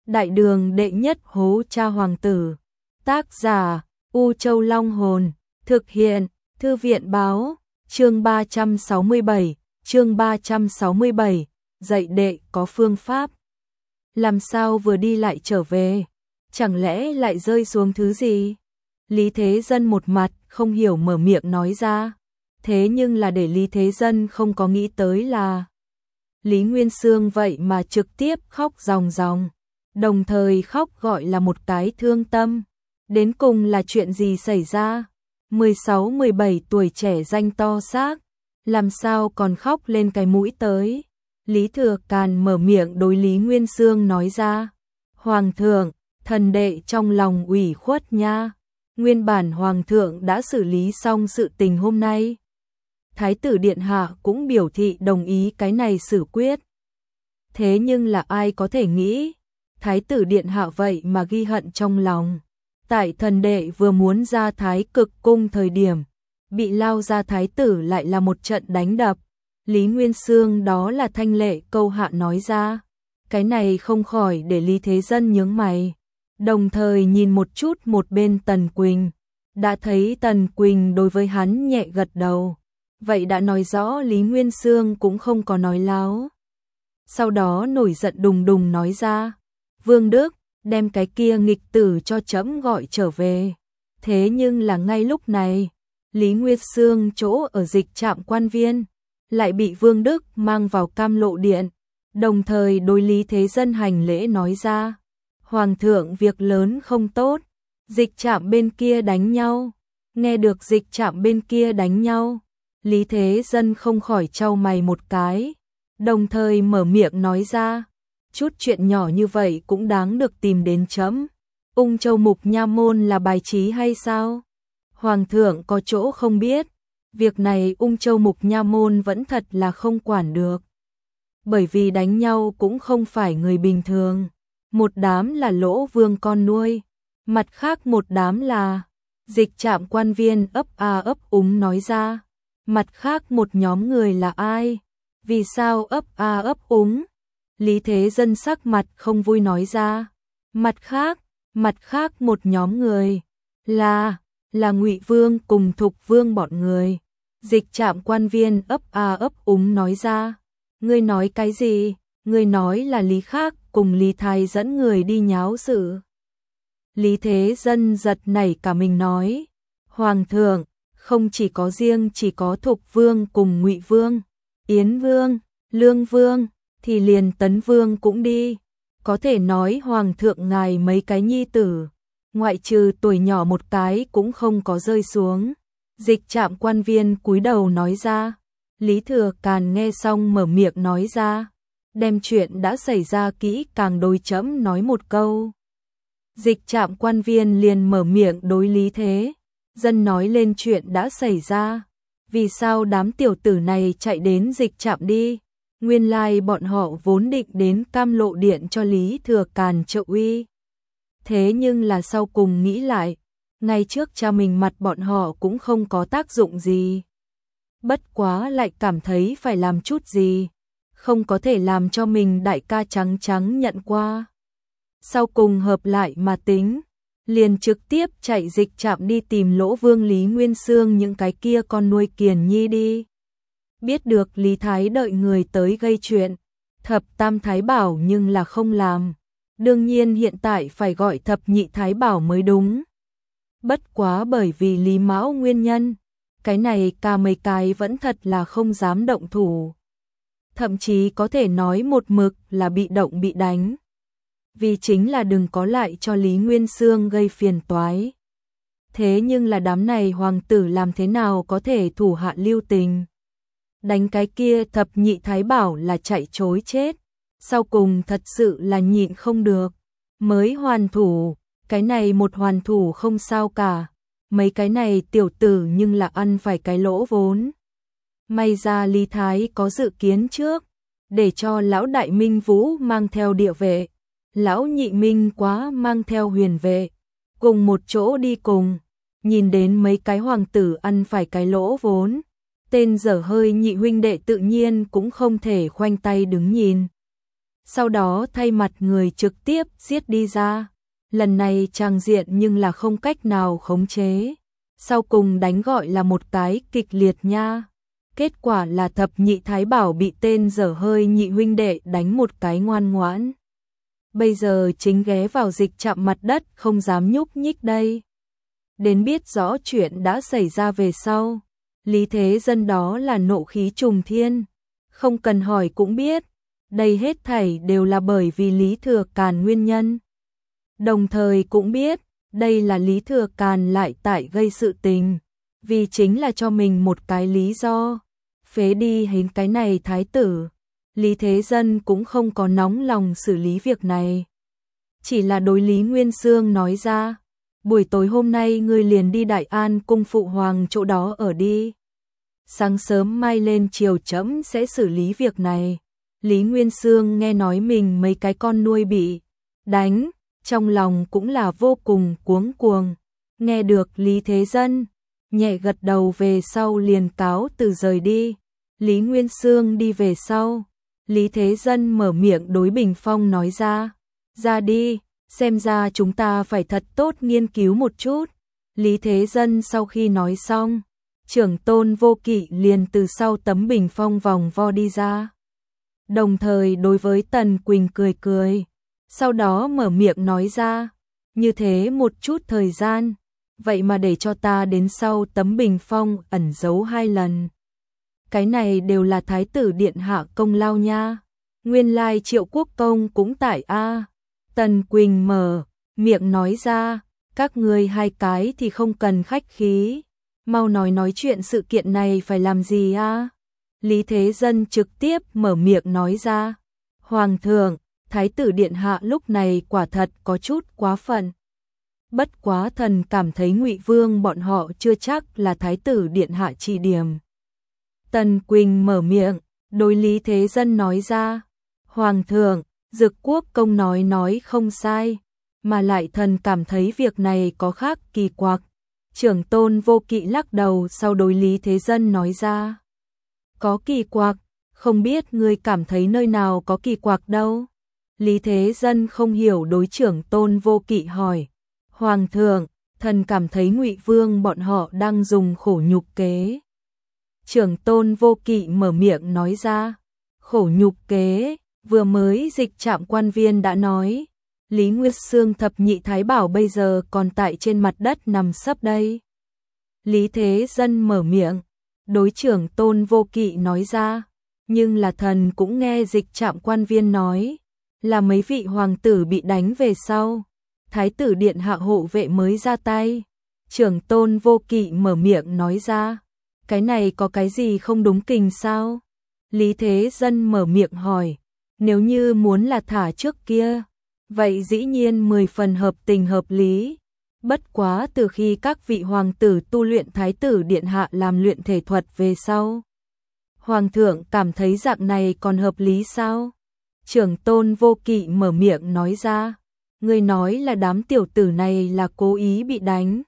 Đại đường đệ nhất hố cha hoàng tử. Tác giả U Châu Long Hồn. Thực hiện Thư viện Báo. Chương 367. Chương 367. Dạy đệ có phương pháp. Làm sao vừa đi lại trở về? Chẳng lẽ lại rơi xuống thứ gì? Lý Thế Dân một mặt không hiểu mở miệng nói ra. Thế nhưng là để Lý Thế Dân không có nghĩ tới là Lý Nguyên Xương vậy mà trực tiếp khóc ròng ròng. Đồng thời khóc gọi là một cái thương tâm. Đến cùng là chuyện gì xảy ra? 16-17 tuổi trẻ danh to xác, làm sao còn khóc lên cái mũi tới? Lý Thừa Càn mở miệng đối Lý Nguyên Xương nói ra. Hoàng thượng, thần đệ trong lòng ủy khuất nha. Nguyên bản Hoàng thượng đã xử lý xong sự tình hôm nay. Thái tử Điện Hạ cũng biểu thị đồng ý cái này xử quyết. Thế nhưng là ai có thể nghĩ, Thái tử Điện Hạ vậy mà ghi hận trong lòng. Tại thần đệ vừa muốn ra Thái Cực Cung thời điểm, bị lao ra Thái tử lại là một trận đánh đập. Lý Nguyên Xương đó là thanh lệ câu hạ nói ra. Cái này không khỏi để Lý Thế Dân nhướng mày. Đồng thời nhìn một chút một bên Tần Quỳnh. Đã thấy Tần Quỳnh đối với hắn nhẹ gật đầu. Vậy đã nói rõ Lý Nguyên Xương cũng không có nói láo. Sau đó nổi giận đùng đùng nói ra. Vương Đức, đem cái kia nghịch tử cho trẫm gọi trở về. Thế nhưng là ngay lúc này, Lý Nguyên Xương chỗ ở dịch trạm quan viên, lại bị Vương Đức mang vào Cam Lộ Điện. Đồng thời đối Lý Thế Dân hành lễ nói ra. Hoàng thượng việc lớn không tốt, dịch trạm bên kia đánh nhau. Nghe được dịch trạm bên kia đánh nhau, Lý Thế Dân không khỏi chau mày một cái. Đồng thời mở miệng nói ra. Chút chuyện nhỏ như vậy cũng đáng được tìm đến chấm. Ung Châu Mục Nha Môn là bài trí hay sao? Hoàng thượng có chỗ không biết. Việc này Ung Châu Mục Nha Môn vẫn thật là không quản được. Bởi vì đánh nhau cũng không phải người bình thường. Một đám là Lỗ Vương con nuôi. Mặt khác một đám là dịch trạm quan viên ấp a ấp úng nói ra. Mặt khác một nhóm người là ai? Vì sao ấp a ấp úng? Lý Thế Dân sắc mặt không vui nói ra. Mặt khác một nhóm người là Ngụy Vương cùng Thục Vương bọn người. Dịch trạm quan viên ấp a ấp úng nói ra. Ngươi nói cái gì? Ngươi nói là Lý Khác cùng Lý Thái dẫn người đi nháo sự. Lý Thế Dân giật nảy cả mình nói. Hoàng thượng, không chỉ có riêng chỉ có Thục Vương cùng Ngụy Vương, Yến Vương, Lương Vương, thì liền Tấn Vương cũng đi. Có thể nói Hoàng thượng ngài mấy cái nhi tử, ngoại trừ tuổi nhỏ một cái cũng không có rơi xuống. Dịch trạm quan viên cúi đầu nói ra. Lý Thừa Càn nghe xong mở miệng nói ra. Đem chuyện đã xảy ra kỹ càng đối chấm nói một câu. Dịch trạm quan viên liền mở miệng đối Lý Thế Dân nói lên chuyện đã xảy ra. Vì sao đám tiểu tử này chạy đến dịch trạm đi? Nguyên lai bọn họ vốn định đến Cam Lộ Điện cho Lý Thừa Càn trợ uy. Thế nhưng là sau cùng nghĩ lại, ngay trước cha mình mặt bọn họ cũng không có tác dụng gì. Bất quá lại cảm thấy phải làm chút gì, không có thể làm cho mình đại ca trắng trắng nhận qua. Sau cùng hợp lại mà tính, liền trực tiếp chạy dịch trạm đi tìm Lỗ Vương Lý Nguyên Xương những cái kia con nuôi Kiền Nhi đi. Biết được Lý Thái đợi người tới gây chuyện, Thập Tam Thái Bảo nhưng là không làm. Đương nhiên hiện tại phải gọi Thập Nhị Thái Bảo mới đúng. Bất quá bởi vì Lý Mão nguyên nhân, cái này cả mấy cái vẫn thật là không dám động thủ. Thậm chí có thể nói một mực là bị động bị đánh. Vì chính là đừng có lại cho Lý Nguyên Xương gây phiền toái. Thế nhưng là đám này hoàng tử làm thế nào có thể thủ hạ lưu tình. Đánh cái kia Thập Nhị Thái Bảo là chạy chối chết. Sau cùng thật sự là nhịn không được. Mới hoàn thủ, cái này một hoàn thủ không sao cả. Mấy cái này tiểu tử nhưng là ăn phải cái lỗ vốn. May ra Lý Thái có dự kiến trước, để cho lão đại Minh Vũ mang theo địa vệ, lão nhị Minh Quá mang theo huyền vệ, cùng một chỗ đi cùng. Nhìn đến mấy cái hoàng tử ăn phải cái lỗ vốn, tên dở hơi nhị huynh đệ tự nhiên cũng không thể khoanh tay đứng nhìn. sau đó thay mặt người trực tiếp giết đi ra. Lần này tràng diện nhưng là không cách nào khống chế. Sau cùng đánh gọi là một cái kịch liệt nha. Kết quả là thập nhị thái bảo bị tên dở hơi nhị huynh đệ đánh một cái ngoan ngoãn. Bây giờ chính ghé vào dịch chạm mặt đất không dám nhúc nhích đây. Đến biết rõ chuyện đã xảy ra về sau. Lý Thế Dân đó là nộ khí trùng thiên. Không cần hỏi cũng biết. Đây hết thảy đều là bởi vì Lý Thừa Càn nguyên nhân. Đồng thời cũng biết, đây là Lý Thừa Càn lại tại gây sự tình. Vì chính là cho mình một cái lý do. Phế đi hết cái này thái tử. Lý Thế Dân cũng không có nóng lòng xử lý việc này. Chỉ là đối Lý Nguyên Xương nói ra. Buổi tối hôm nay ngươi liền đi Đại An cung phụ hoàng chỗ đó ở đi. Sáng sớm mai lên chiều trẫm sẽ xử lý việc này. Lý Nguyên Xương nghe nói mình mấy cái con nuôi bị đánh, trong lòng cũng là vô cùng cuống cuồng. Nghe được Lý Thế Dân, nhẹ gật đầu về sau liền cáo từ rời đi. Lý Nguyên Xương đi về sau. Lý Thế Dân mở miệng đối Bình Phong nói ra đi, xem ra chúng ta phải thật tốt nghiên cứu một chút. Lý Thế Dân sau khi nói xong, Trưởng Tôn Vô Kỵ liền từ sau tấm bình phong vòng vo đi ra. Đồng thời đối với Tần Quỳnh cười cười, sau đó mở miệng nói ra, như thế một chút thời gian, vậy mà để cho ta đến sau tấm bình phong ẩn giấu 2 lần. Cái này đều là Thái tử Điện Hạ công lao nha, nguyên lai Triệu Quốc Công cũng tại a. Tần Quỳnh mở miệng nói ra, các ngươi 2 cái thì không cần khách khí, mau nói chuyện sự kiện này phải làm gì a? Lý Thế Dân trực tiếp mở miệng nói ra, Hoàng thượng, Thái tử Điện Hạ lúc này quả thật có chút quá phận. Bất quá thần cảm thấy Ngụy Vương bọn họ chưa chắc là Thái tử Điện Hạ chỉ điểm. Tần Quỳnh mở miệng, đối Lý Thế Dân nói ra, Hoàng thượng, Dực Quốc Công nói không sai, mà lại thần cảm thấy việc này có khác kỳ quặc. Trưởng Tôn Vô Kỵ lắc đầu sau đối Lý Thế Dân nói ra, có kỳ quặc, không biết ngươi cảm thấy nơi nào có kỳ quặc đâu. Lý Thế Dân không hiểu đối Trưởng Tôn Vô Kỵ hỏi, Hoàng thượng, thần cảm thấy Ngụy Vương bọn họ đang dùng khổ nhục kế. Trưởng Tôn Vô Kỵ mở miệng nói ra, khổ nhục kế, vừa mới dịch trạm quan viên đã nói, Lý Nguyên Xương thập nhị thái bảo bây giờ còn tại trên mặt đất nằm sấp đây. Lý Thế Dân mở miệng, đối Trưởng Tôn Vô Kỵ nói ra, nhưng là thần cũng nghe dịch trạm quan viên nói, là mấy vị hoàng tử bị đánh về sau, Thái tử Điện Hạ hộ vệ mới ra tay. Trưởng Tôn Vô Kỵ mở miệng nói ra, cái này có cái gì không đúng kình sao? Lý Thế Dân mở miệng hỏi, nếu như muốn là thả trước kia, vậy dĩ nhiên 10 phần hợp tình hợp lý. Bất quá từ khi các vị hoàng tử tu luyện Thái tử Điện Hạ làm luyện thể thuật về sau, Hoàng thượng cảm thấy dạng này còn hợp lý sao? Trưởng Tôn Vô Kỵ mở miệng nói ra, người nói là đám tiểu tử này là cố ý bị đánh.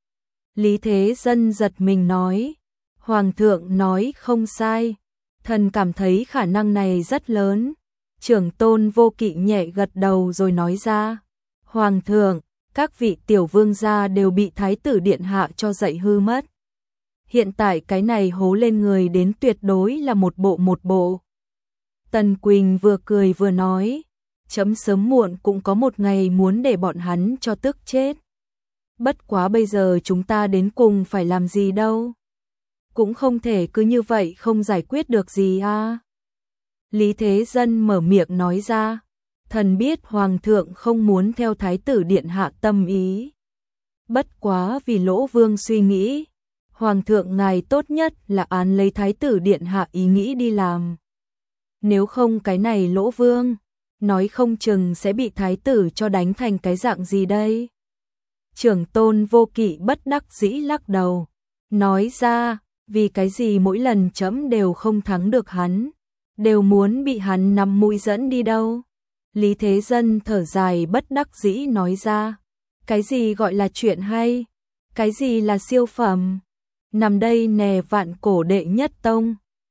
Lý Thế Dân giật mình nói, Hoàng thượng nói không sai, thần cảm thấy khả năng này rất lớn. Trưởng Tôn Vô Kỵ nhẹ gật đầu rồi nói ra, Hoàng thượng, các vị tiểu vương gia đều bị Thái tử Điện Hạ cho dạy hư mất. Hiện tại cái này hố lên người đến tuyệt đối là một bộ. Tần Quỳnh vừa cười vừa nói, chấm sớm muộn cũng có một ngày muốn để bọn hắn cho tức chết. Bất quá bây giờ chúng ta đến cùng phải làm gì đâu. Cũng không thể cứ như vậy không giải quyết được gì à. Lý Thế Dân mở miệng nói ra, thần biết Hoàng thượng không muốn theo Thái tử Điện Hạ tâm ý. Bất quá vì Lỗ Vương suy nghĩ, Hoàng thượng ngài tốt nhất là án lấy Thái tử Điện Hạ ý nghĩ đi làm. Nếu không cái này Lỗ Vương, nói không chừng sẽ bị Thái tử cho đánh thành cái dạng gì đây. Trưởng Tôn Vô Kỵ bất đắc dĩ lắc đầu, nói ra, vì cái gì mỗi lần chấm đều không thắng được hắn, đều muốn bị hắn nắm mũi dẫn đi đâu. Lý Thế Dân thở dài bất đắc dĩ nói ra, cái gì gọi là chuyện hay, cái gì là siêu phẩm, nằm đây nè vạn cổ đệ nhất tông.